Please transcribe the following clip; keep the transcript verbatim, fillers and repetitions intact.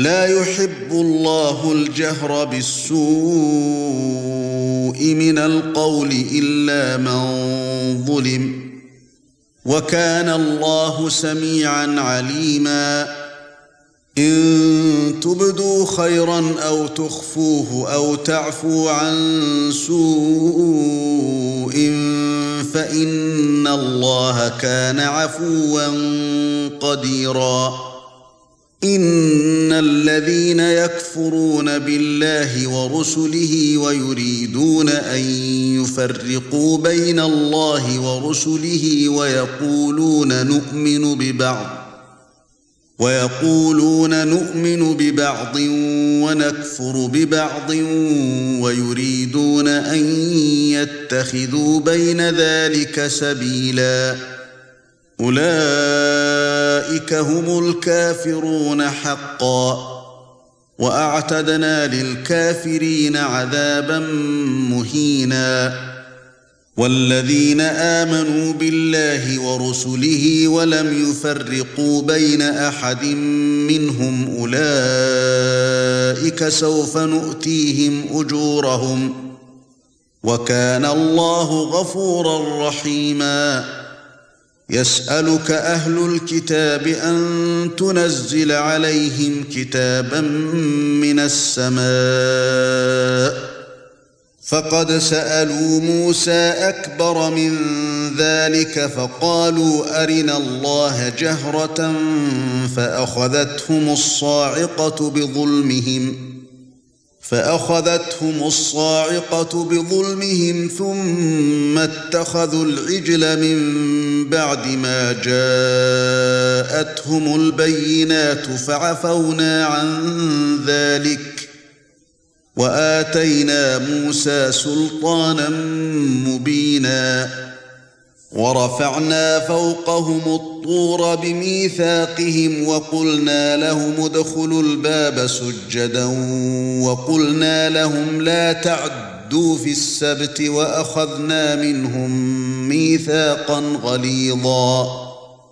لا يحب الله الجهر بالسوء من القول إلا من ظلم وكان الله سميعا عليما إن تبدوا خيرا أو تخفوه أو تعفو عن سوء فإن الله كان عفوا قديرا إن الذين يكفرون بالله ورسله ويريدون أن يفرقوا بين الله ورسله ويقولون نؤمن ببعض ويقولون نؤمن ببعض ونكفر ببعض ويريدون أن يتخذوا بين ذلك سبيلا أولئك هم الكافرون حقا وأعتدنا للكافرين عذابا مهينا والذين آمنوا بالله ورسله ولم يفرقوا بين أحد منهم أولئك سوف نؤتيهم أجورهم وكان الله غفورا رحيما يسألك أهل الكتاب أن تنزل عليهم كتابا من السماء فقد سألوا موسى أكبر من ذلك فقالوا أرنا الله جهرة فأخذتهم الصاعقة بظلمهم فأخذتهم الصاعقة بظلمهم ثم اتخذوا العجل من بعد ما جاءتهم البينات فعفونا عن ذلك وآتينا موسى سلطانا مبينا ورفعنا فوقهم الطور بميثاقهم وقلنا لهم ادخلوا الباب سجدا وقلنا لهم لا تعدوا في السبت وأخذنا منهم ميثاقا غليظا